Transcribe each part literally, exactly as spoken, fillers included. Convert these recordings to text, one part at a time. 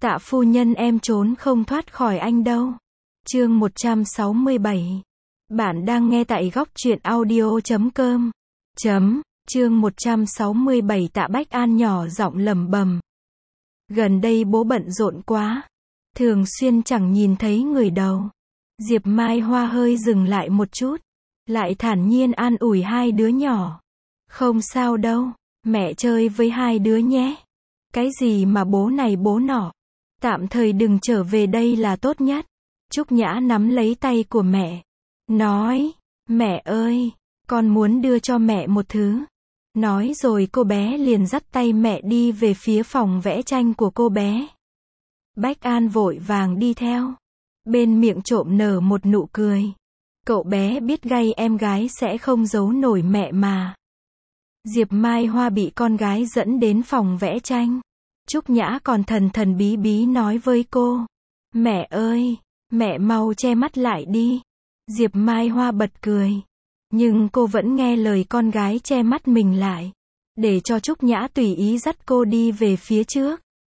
Tạ phu nhân em trốn không thoát khỏi anh đâu. Chương một trăm sáu mươi bảy. Bạn đang nghe tại góc truyện audio chấm com. Chấm, chương một trăm sáu mươi bảy. Tạ Bách An nhỏ giọng lẩm bẩm. Gần đây bố bận rộn quá, thường xuyên chẳng nhìn thấy người đâu. Diệp Mai Hoa hơi dừng lại một chút, lại thản nhiên an ủi hai đứa nhỏ. Không sao đâu, mẹ chơi với hai đứa nhé. Cái gì mà bố này bố nọ, tạm thời đừng trở về đây là tốt nhất. Trúc Nhã nắm lấy tay của mẹ, nói, mẹ ơi, con muốn đưa cho mẹ một thứ. Nói rồi cô bé liền dắt tay mẹ đi về phía phòng vẽ tranh của cô bé. Bách An vội vàng đi theo, bên miệng trộm nở một nụ cười. Cậu bé biết gay em gái sẽ không giấu nổi mẹ mà. Diệp Mai Hoa bị con gái dẫn đến phòng vẽ tranh. Trúc Nhã còn thần thần bí bí nói với cô, mẹ ơi, mẹ mau che mắt lại đi. Diệp Mai Hoa bật cười, nhưng cô vẫn nghe lời con gái che mắt mình lại, để cho Trúc Nhã tùy ý dắt cô đi về phía trước.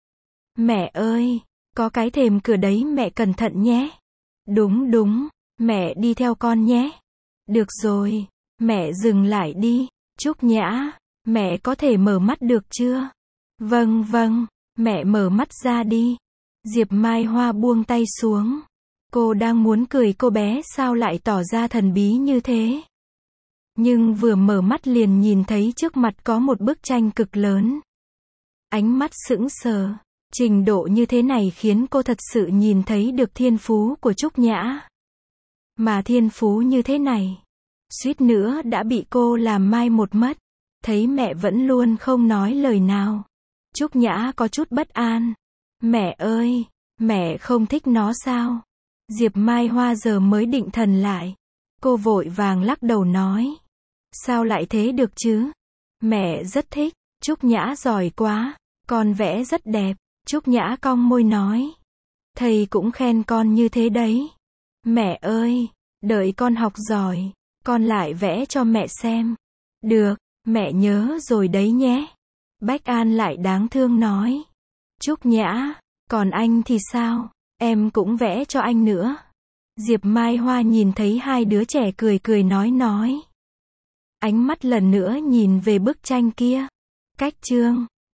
Mẹ ơi, có cái thềm cửa đấy, mẹ cẩn thận nhé. Đúng đúng, mẹ đi theo con nhé. Được rồi, mẹ dừng lại đi. Trúc Nhã, mẹ có thể mở mắt được chưa? Vâng vâng, mẹ mở mắt ra đi. Diệp Mai Hoa buông tay xuống. Cô đang muốn cười cô bé sao lại tỏ ra thần bí như thế. Nhưng vừa mở mắt liền nhìn thấy trước mặt có một bức tranh cực lớn. Ánh mắt sững sờ, trình độ như thế này khiến cô thật sự nhìn thấy được thiên phú của Trúc Nhã. Mà thiên phú như thế này, suýt nữa đã bị cô làm mai một mất. Thấy mẹ vẫn luôn không nói lời nào, Trúc Nhã có chút bất an. Mẹ ơi, mẹ không thích nó sao? Diệp Mai Hoa giờ mới định thần lại. Cô vội vàng lắc đầu nói. Sao lại thế được chứ? Mẹ rất thích. Trúc Nhã giỏi quá, con vẽ rất đẹp. Trúc Nhã cong môi nói. Thầy cũng khen con như thế đấy. Mẹ ơi, đợi con học giỏi, con lại vẽ cho mẹ xem. Được, mẹ nhớ rồi đấy nhé. Bách An lại đáng thương nói. Trúc Nhã, còn anh thì sao? Em cũng vẽ cho anh nữa. Diệp Mai Hoa nhìn thấy hai đứa trẻ cười cười nói nói. Ánh mắt lần nữa nhìn về bức tranh kia. Cách chương